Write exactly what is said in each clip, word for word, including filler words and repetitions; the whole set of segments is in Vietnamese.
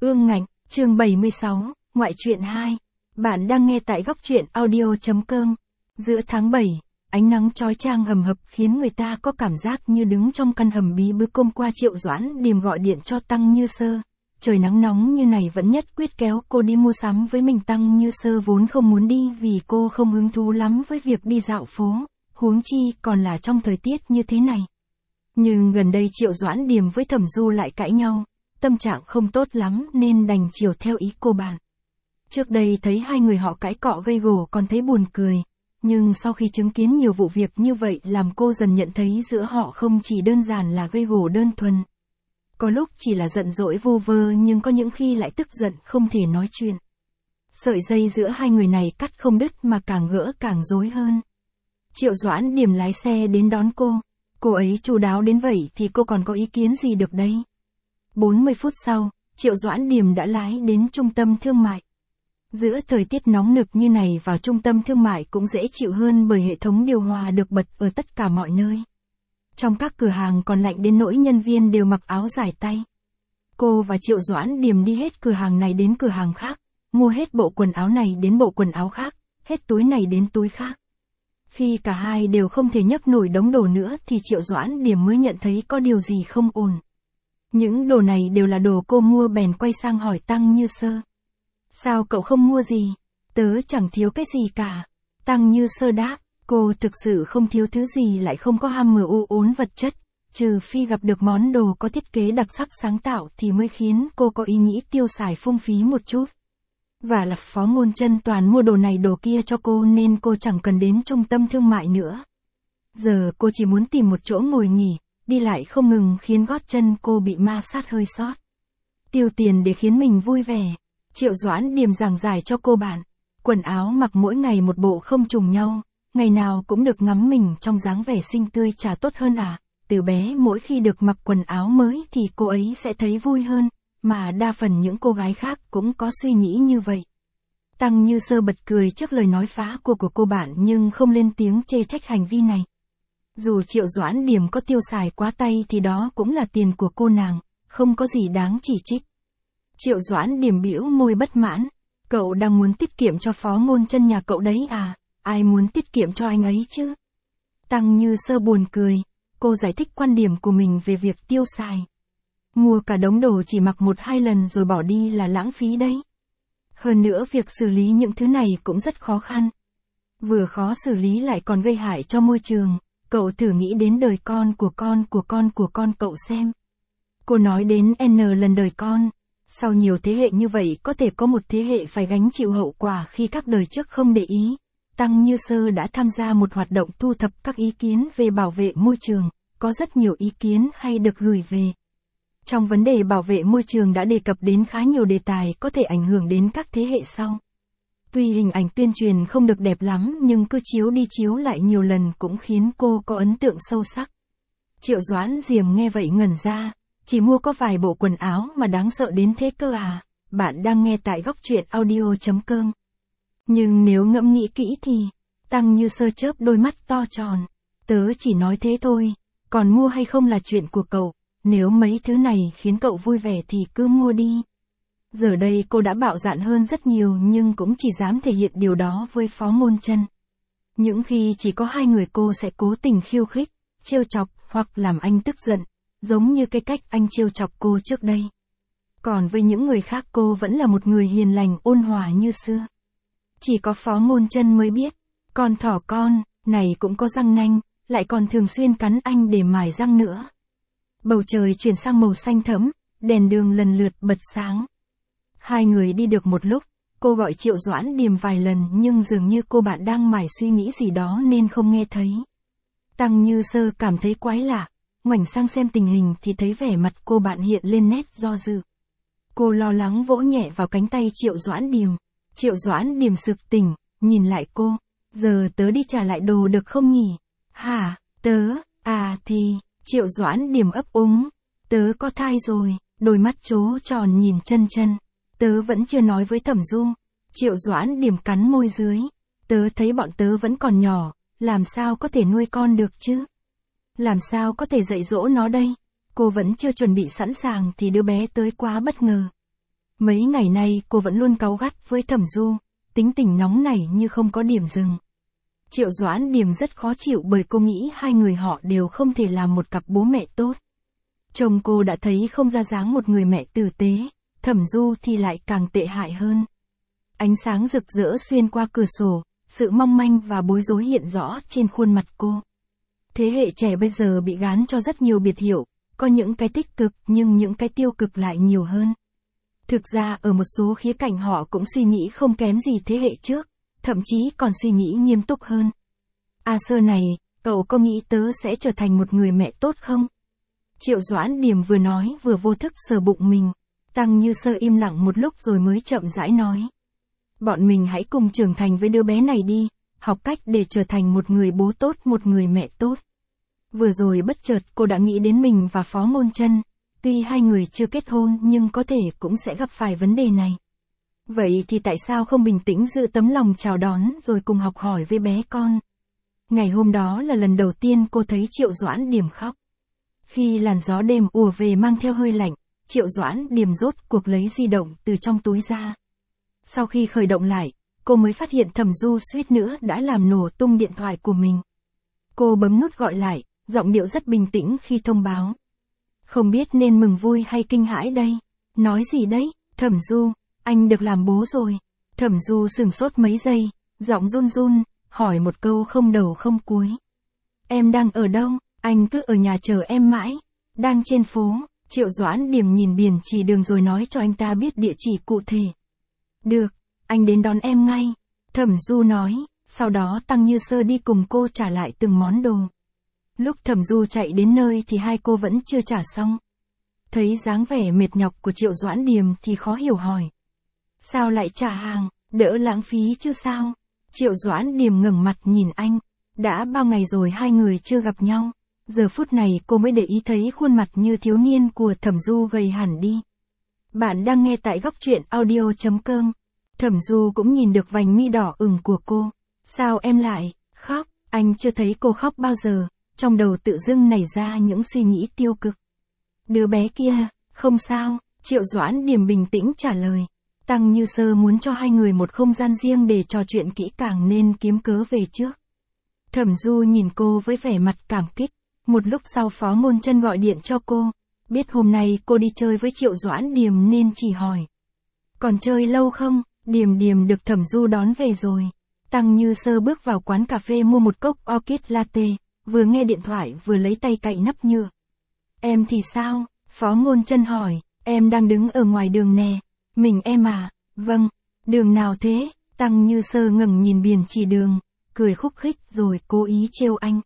Ương Ngạnh, chương bảy mươi sáu, Ngoại truyện hai. Bạn đang nghe tại góc truyện audio.com. Giữa tháng bảy, ánh nắng chói chang hầm hập khiến người ta có cảm giác như đứng trong căn hầm bí bứ. Hôm qua Triệu Doãn Điềm gọi điện cho Tăng Như Sơ. Trời nắng nóng như này vẫn nhất quyết kéo cô đi mua sắm với mình. Tăng Như Sơ vốn không muốn đi vì cô không hứng thú lắm với việc đi dạo phố, huống chi còn là trong thời tiết như thế này. Nhưng gần đây Triệu Doãn Điềm với Thẩm Du lại cãi nhau, tâm trạng không tốt lắm nên đành chiều theo ý cô bạn. Trước đây thấy hai người họ cãi cọ gây gổ còn thấy buồn cười, nhưng sau khi chứng kiến nhiều vụ việc như vậy làm cô dần nhận thấy giữa họ không chỉ đơn giản là gây gổ đơn thuần. Có lúc chỉ là giận dỗi vô vơ nhưng có những khi lại tức giận không thể nói chuyện. Sợi dây giữa hai người này cắt không đứt mà càng gỡ càng rối hơn. Triệu Doãn Điềm lái xe đến đón cô. Cô ấy chu đáo đến vậy thì cô còn có ý kiến gì được đây? bốn mươi phút sau, Triệu Doãn Điềm đã lái đến trung tâm thương mại. Giữa thời tiết nóng nực như này vào trung tâm thương mại cũng dễ chịu hơn bởi hệ thống điều hòa được bật ở tất cả mọi nơi. Trong các cửa hàng còn lạnh đến nỗi nhân viên đều mặc áo dài tay. Cô và Triệu Doãn Điềm đi hết cửa hàng này đến cửa hàng khác, mua hết bộ quần áo này đến bộ quần áo khác, hết túi này đến túi khác. Khi cả hai đều không thể nhấc nổi đống đồ nữa thì Triệu Doãn Điềm mới nhận thấy có điều gì không ổn. Những đồ này đều là đồ cô mua, bèn quay sang hỏi Tăng Như Sơ. Sao cậu không mua gì? Tớ chẳng thiếu cái gì cả. Tăng Như Sơ đáp, cô thực sự không thiếu thứ gì, lại không có ham mơ u uốn vật chất, trừ phi gặp được món đồ có thiết kế đặc sắc sáng tạo thì mới khiến cô có ý nghĩ tiêu xài phung phí một chút. Và là Phó Ngôn Chân toàn mua đồ này đồ kia cho cô nên cô chẳng cần đến trung tâm thương mại nữa. Giờ cô chỉ muốn tìm một chỗ ngồi nghỉ, đi lại không ngừng khiến gót chân cô bị ma sát hơi sót. Tiêu tiền để khiến mình vui vẻ. Triệu Doãn Điềm giảng giải cho cô bạn. Quần áo mặc mỗi ngày một bộ không trùng nhau, ngày nào cũng được ngắm mình trong dáng vẻ xinh tươi chả tốt hơn à. Từ bé mỗi khi được mặc quần áo mới thì cô ấy sẽ thấy vui hơn, mà đa phần những cô gái khác cũng có suy nghĩ như vậy. Tăng Như Sơ bật cười trước lời nói phá của của cô bạn nhưng không lên tiếng chê trách hành vi này. Dù Triệu Doãn Điềm có tiêu xài quá tay thì đó cũng là tiền của cô nàng, không có gì đáng chỉ trích. Triệu Doãn Điềm bĩu môi bất mãn. Cậu đang muốn tiết kiệm cho Phó Ngôn Chân nhà cậu đấy à? Ai muốn tiết kiệm cho anh ấy chứ? Tăng Như Sơ buồn cười. Cô giải thích quan điểm của mình về việc tiêu xài. Mua cả đống đồ chỉ mặc một hai lần rồi bỏ đi là lãng phí đấy. Hơn nữa việc xử lý những thứ này cũng rất khó khăn. Vừa khó xử lý lại còn gây hại cho môi trường. Cậu thử nghĩ đến đời con của con của con của con cậu xem. Cô nói đến N lần đời con. Sau nhiều thế hệ như vậy có thể có một thế hệ phải gánh chịu hậu quả khi các đời trước không để ý. Tăng Như Sơ đã tham gia một hoạt động thu thập các ý kiến về bảo vệ môi trường. Có rất nhiều ý kiến hay được gửi về. Trong vấn đề bảo vệ môi trường đã đề cập đến khá nhiều đề tài có thể ảnh hưởng đến các thế hệ sau. Tuy hình ảnh tuyên truyền không được đẹp lắm nhưng cứ chiếu đi chiếu lại nhiều lần cũng khiến cô có ấn tượng sâu sắc. Triệu Doãn Điềm nghe vậy ngẩn ra, chỉ mua có vài bộ quần áo mà đáng sợ đến thế cơ à. Bạn đang nghe tại góc truyện audio.com. Nhưng nếu ngẫm nghĩ kỹ thì, Tăng Như Sơ chớp đôi mắt to tròn. Tớ chỉ nói thế thôi, còn mua hay không là chuyện của cậu, nếu mấy thứ này khiến cậu vui vẻ thì cứ mua đi. Giờ đây cô đã bạo dạn hơn rất nhiều nhưng cũng chỉ dám thể hiện điều đó với Phó Ngôn Chân. Những khi chỉ có hai người cô sẽ cố tình khiêu khích, trêu chọc hoặc làm anh tức giận, giống như cái cách anh trêu chọc cô trước đây. Còn với những người khác cô vẫn là một người hiền lành ôn hòa như xưa. Chỉ có Phó Ngôn Chân mới biết, con thỏ con này cũng có răng nanh, lại còn thường xuyên cắn anh để mài răng nữa. Bầu trời chuyển sang màu xanh thẫm, đèn đường lần lượt bật sáng. Hai người đi được một lúc, cô gọi Triệu Doãn Điềm vài lần nhưng dường như cô bạn đang mải suy nghĩ gì đó nên không nghe thấy. Tăng Như Sơ cảm thấy quái lạ, ngoảnh sang xem tình hình thì thấy vẻ mặt cô bạn hiện lên nét do dự. Cô lo lắng vỗ nhẹ vào cánh tay Triệu Doãn Điềm. Triệu Doãn Điềm sực tỉnh, nhìn lại cô. Giờ tớ đi trả lại đồ được không nhỉ? Hả, tớ, à thì, Triệu Doãn Điềm ấp úng. Tớ có thai rồi, đôi mắt trố tròn nhìn Chân Chân. Tớ vẫn chưa nói với Thẩm Du. Triệu Doãn Điềm cắn môi dưới. Tớ thấy bọn tớ vẫn còn nhỏ, làm sao có thể nuôi con được chứ? Làm sao có thể dạy dỗ nó đây? Cô vẫn chưa chuẩn bị sẵn sàng thì đứa bé tới quá bất ngờ. Mấy ngày nay cô vẫn luôn cáu gắt với Thẩm Du, tính tình nóng nảy như không có điểm dừng. Triệu Doãn Điềm rất khó chịu bởi cô nghĩ hai người họ đều không thể làm một cặp bố mẹ tốt. Chồng cô đã thấy không ra dáng một người mẹ tử tế, Thẩm Du thì lại càng tệ hại hơn. Ánh sáng rực rỡ xuyên qua cửa sổ, sự mong manh và bối rối hiện rõ trên khuôn mặt cô. Thế hệ trẻ bây giờ bị gán cho rất nhiều biệt hiệu, có những cái tích cực nhưng những cái tiêu cực lại nhiều hơn. Thực ra ở một số khía cạnh họ cũng suy nghĩ không kém gì thế hệ trước, thậm chí còn suy nghĩ nghiêm túc hơn. A Sơ này, cậu có nghĩ tớ sẽ trở thành một người mẹ tốt không? Triệu Doãn Điềm vừa nói vừa vô thức sờ bụng mình. Tăng Như Sơ im lặng một lúc rồi mới chậm rãi nói. Bọn mình hãy cùng trưởng thành với đứa bé này đi, học cách để trở thành một người bố tốt, một người mẹ tốt. Vừa rồi bất chợt cô đã nghĩ đến mình và Phó Ngôn Chân. Tuy hai người chưa kết hôn nhưng có thể cũng sẽ gặp phải vấn đề này. Vậy thì tại sao không bình tĩnh giữ tấm lòng chào đón rồi cùng học hỏi với bé con? Ngày hôm đó là lần đầu tiên cô thấy Triệu Doãn Điềm khóc. Khi làn gió đêm ùa về mang theo hơi lạnh, Triệu Doãn Điềm rốt cuộc lấy di động từ trong túi ra. Sau khi khởi động lại, cô mới phát hiện Thẩm Du suýt nữa đã làm nổ tung điện thoại của mình. Cô bấm nút gọi lại, giọng điệu rất bình tĩnh khi thông báo. Không biết nên mừng vui hay kinh hãi đây? Nói gì đấy? Thẩm Du, anh được làm bố rồi. Thẩm Du sửng sốt mấy giây, giọng run run, hỏi một câu không đầu không cuối. Em đang ở đâu? Anh cứ ở nhà chờ em mãi. Đang trên phố. Triệu Doãn Điềm nhìn biển chỉ đường rồi nói cho anh ta biết địa chỉ cụ thể. Được, anh đến đón em ngay. Thẩm Du nói, sau đó Tăng Như Sơ đi cùng cô trả lại từng món đồ. Lúc Thẩm Du chạy đến nơi thì hai cô vẫn chưa trả xong. Thấy dáng vẻ mệt nhọc của Triệu Doãn Điềm thì khó hiểu hỏi. Sao lại trả hàng, đỡ lãng phí chứ sao? Triệu Doãn Điềm ngẩng mặt nhìn anh. Đã bao ngày rồi hai người chưa gặp nhau. Giờ phút này cô mới để ý thấy khuôn mặt như thiếu niên của Thẩm Du gầy hẳn đi. Bạn đang nghe tại góc truyện audio chấm com. Thẩm Du cũng nhìn được vành mi đỏ ửng của cô. Sao em lại khóc? Anh chưa thấy cô khóc bao giờ. Trong đầu tự dưng nảy ra những suy nghĩ tiêu cực. Đứa bé kia, không sao, Triệu Doãn Điềm bình tĩnh trả lời. Tăng Như Sơ muốn cho hai người một không gian riêng để trò chuyện kỹ càng nên kiếm cớ về trước. Thẩm Du nhìn cô với vẻ mặt cảm kích. Một lúc sau Phó Ngôn Chân gọi điện cho cô. Biết hôm nay cô đi chơi với Triệu Doãn Điềm nên chỉ hỏi. Còn chơi lâu không? Điềm Điềm được Thẩm Du đón về rồi. Tăng Như Sơ bước vào quán cà phê mua một cốc orchid latte, vừa nghe điện thoại vừa lấy tay cạy nắp nhựa. Em thì sao? Phó Ngôn Chân hỏi. Em đang đứng ở ngoài đường nè. Mình em à? Vâng. Đường nào thế? Tăng Như Sơ ngẩng nhìn biển chỉ đường, cười khúc khích rồi cố ý trêu anh.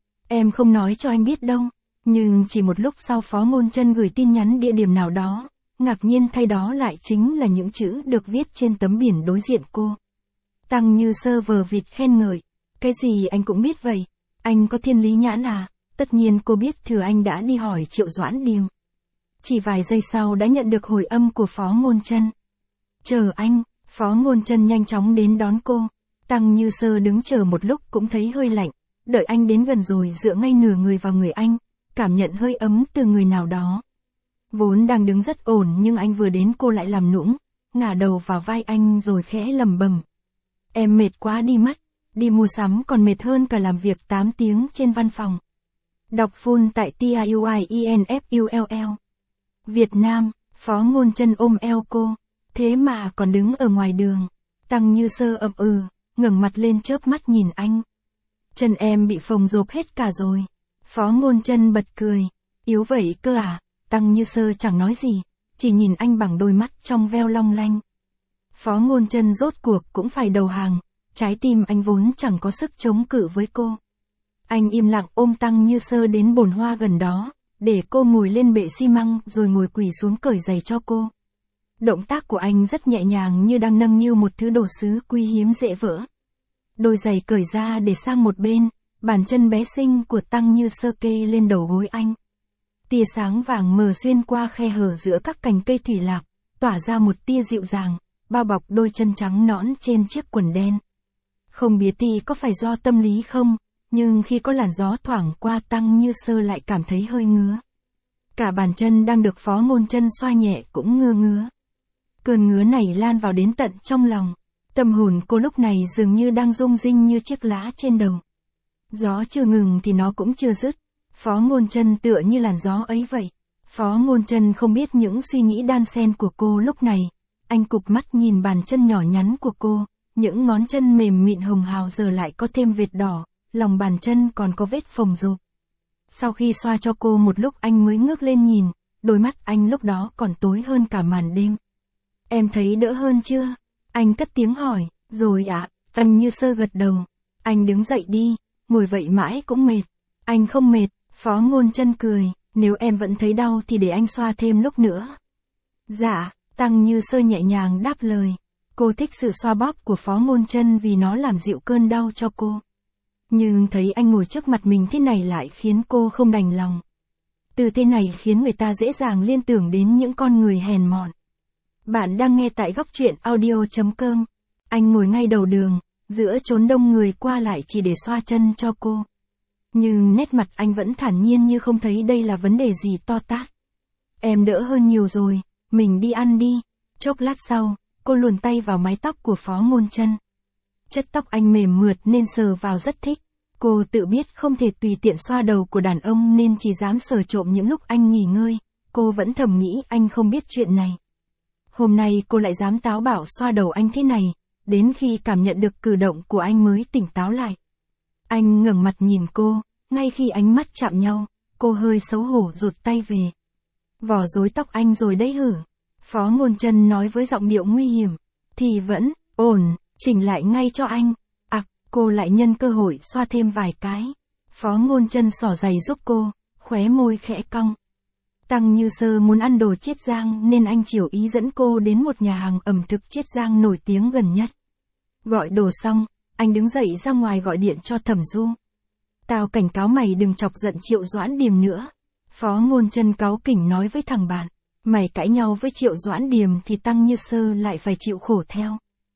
Em không nói cho anh biết đâu. Nhưng chỉ một lúc sau Phó Ngôn Chân gửi tin nhắn địa điểm nào đó, ngạc nhiên thay đó lại chính là những chữ được viết trên tấm biển đối diện cô. Tăng Như Sơ vờ vịt khen ngợi. Cái gì anh cũng biết vậy? Anh có thiên lý nhãn à? Tất nhiên cô biết thừa anh đã đi hỏi Triệu Doãn Điềm. Chỉ vài giây sau đã nhận được hồi âm của Phó Ngôn Chân. Chờ anh. Phó Ngôn Chân nhanh chóng đến đón cô. Tăng Như Sơ đứng chờ một lúc cũng thấy hơi lạnh. Đợi anh đến gần rồi dựa ngay nửa người vào người anh, cảm nhận hơi ấm từ người nào đó. Vốn đang đứng rất ổn nhưng anh vừa đến cô lại làm nũng, ngả đầu vào vai anh rồi khẽ lẩm bẩm. Em mệt quá đi mất, đi mua sắm còn mệt hơn cả làm việc tám tiếng trên văn phòng. Đọc full tại T I U I E N F U L L. Việt Nam, Phó Ngôn Chân ôm eo cô, thế mà còn đứng ở ngoài đường. Tăng Như Sơ ậm ừ, ngẩng mặt lên chớp mắt nhìn anh. Chân em bị phồng rộp hết cả rồi. Phó Ngôn Chân bật cười. Yếu vậy cơ à? Tăng Như Sơ chẳng nói gì, chỉ nhìn anh bằng đôi mắt trong veo long lanh. Phó Ngôn Chân rốt cuộc cũng phải đầu hàng, trái tim anh vốn chẳng có sức chống cự với cô. Anh im lặng ôm Tăng Như Sơ đến bồn hoa gần đó, để cô ngồi lên bệ xi măng rồi ngồi quỳ xuống cởi giày cho cô. Động tác của anh rất nhẹ nhàng như đang nâng niu một thứ đồ sứ quý hiếm dễ vỡ. Đôi giày cởi ra để sang một bên, bàn chân bé xinh của Tăng Như Sơ kê lên đầu gối anh. Tia sáng vàng mờ xuyên qua khe hở giữa các cành cây thủy lạc, tỏa ra một tia dịu dàng, bao bọc đôi chân trắng nõn trên chiếc quần đen. Không biết thì có phải do tâm lý không, nhưng khi có làn gió thoảng qua Tăng Như Sơ lại cảm thấy hơi ngứa. Cả bàn chân đang được Phó Ngôn Chân xoa nhẹ cũng ngứa ngứa. Cơn ngứa này lan vào đến tận trong lòng. Tâm hồn cô lúc này dường như đang rung rinh như chiếc lá trên đầu. Gió chưa ngừng thì nó cũng chưa dứt. Phó Ngôn Chân tựa như làn gió ấy vậy. Phó Ngôn Chân không biết những suy nghĩ đan xen của cô lúc này. Anh cụp mắt nhìn bàn chân nhỏ nhắn của cô, những ngón chân mềm mịn hồng hào giờ lại có thêm vệt đỏ, lòng bàn chân còn có vết phồng rộp. Sau khi xoa cho cô một lúc anh mới ngước lên nhìn, đôi mắt anh lúc đó còn tối hơn cả màn đêm. Em thấy đỡ hơn chưa? Anh cất tiếng hỏi. Rồi ạ, à, Tần Như Sơ gật đầu. Anh đứng dậy đi, ngồi vậy mãi cũng mệt. Anh không mệt, Phó Ngôn Chân cười, nếu em vẫn thấy đau thì để anh xoa thêm lúc nữa. Dạ, Tăng Như Sơ nhẹ nhàng đáp lời. Cô thích sự xoa bóp của Phó Ngôn Chân vì nó làm dịu cơn đau cho cô. Nhưng thấy anh ngồi trước mặt mình thế này lại khiến cô không đành lòng. Từ thế này khiến người ta dễ dàng liên tưởng đến những con người hèn mọn. Bạn đang nghe tại góc truyện audio chấm com. Anh ngồi ngay đầu đường, giữa chốn đông người qua lại chỉ để xoa chân cho cô. Nhưng nét mặt anh vẫn thản nhiên như không thấy đây là vấn đề gì to tát. Em đỡ hơn nhiều rồi, mình đi ăn đi. Chốc lát sau, cô luồn tay vào mái tóc của Phó Ngôn Chân. Chất tóc anh mềm mượt nên sờ vào rất thích. Cô tự biết không thể tùy tiện xoa đầu của đàn ông nên chỉ dám sờ trộm những lúc anh nghỉ ngơi. Cô vẫn thầm nghĩ anh không biết chuyện này. Hôm nay cô lại dám táo bạo xoa đầu anh thế này, đến khi cảm nhận được cử động của anh mới tỉnh táo lại. Anh ngẩng mặt nhìn cô, ngay khi ánh mắt chạm nhau, cô hơi xấu hổ rụt tay về. Vò rối tóc anh rồi đấy hử? Phó Ngôn Chân nói với giọng điệu nguy hiểm. Thì vẫn, ổn, chỉnh lại ngay cho anh. À, cô lại nhân cơ hội xoa thêm vài cái. Phó Ngôn Chân xỏ giày giúp cô, khóe môi khẽ cong. Tăng Như Sơ muốn ăn đồ Chiết Giang nên anh chiều ý dẫn cô đến một nhà hàng ẩm thực Chiết Giang nổi tiếng gần nhất. Gọi đồ xong, anh đứng dậy ra ngoài gọi điện cho Thẩm Du. Tao cảnh cáo mày đừng chọc giận Triệu Doãn Điềm nữa. Phó Ngôn Chân cáu kỉnh nói với thằng bạn. Mày cãi nhau với Triệu Doãn Điềm thì Tăng Như Sơ lại phải chịu khổ theo.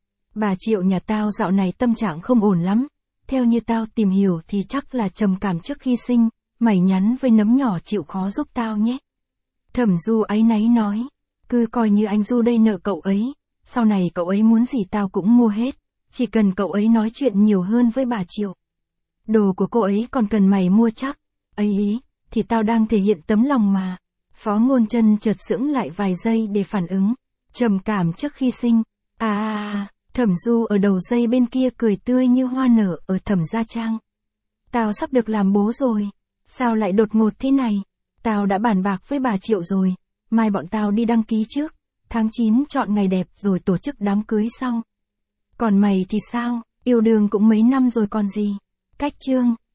Bà Triệu nhà tao dạo này tâm trạng không ổn lắm. Theo như tao tìm hiểu thì chắc là trầm cảm trước khi sinh. Mày nhắn với Nấm nhỏ chịu khó giúp tao nhé. Thẩm Du áy náy nói. Cứ coi như anh Du đây nợ cậu ấy. Sau này cậu ấy muốn gì tao cũng mua hết. Chỉ cần cậu ấy nói chuyện nhiều hơn với bà Triệu. Đồ của cô ấy còn cần mày mua chắc. Ấy ý, thì tao đang thể hiện tấm lòng mà. Phó Ngôn Chân chợt sững lại vài giây để phản ứng. Trầm cảm trước khi sinh. À à à, Thẩm Du ở đầu dây bên kia cười tươi như hoa nở ở Thẩm Gia Trang. Tao sắp được làm bố rồi. Sao lại đột ngột thế này? Tao đã bàn bạc với bà Triệu rồi. Mai bọn tao đi đăng ký trước. Tháng chín chọn ngày đẹp rồi tổ chức đám cưới sau. Còn mày thì sao? Yêu đương cũng mấy năm rồi còn gì? Cách chương.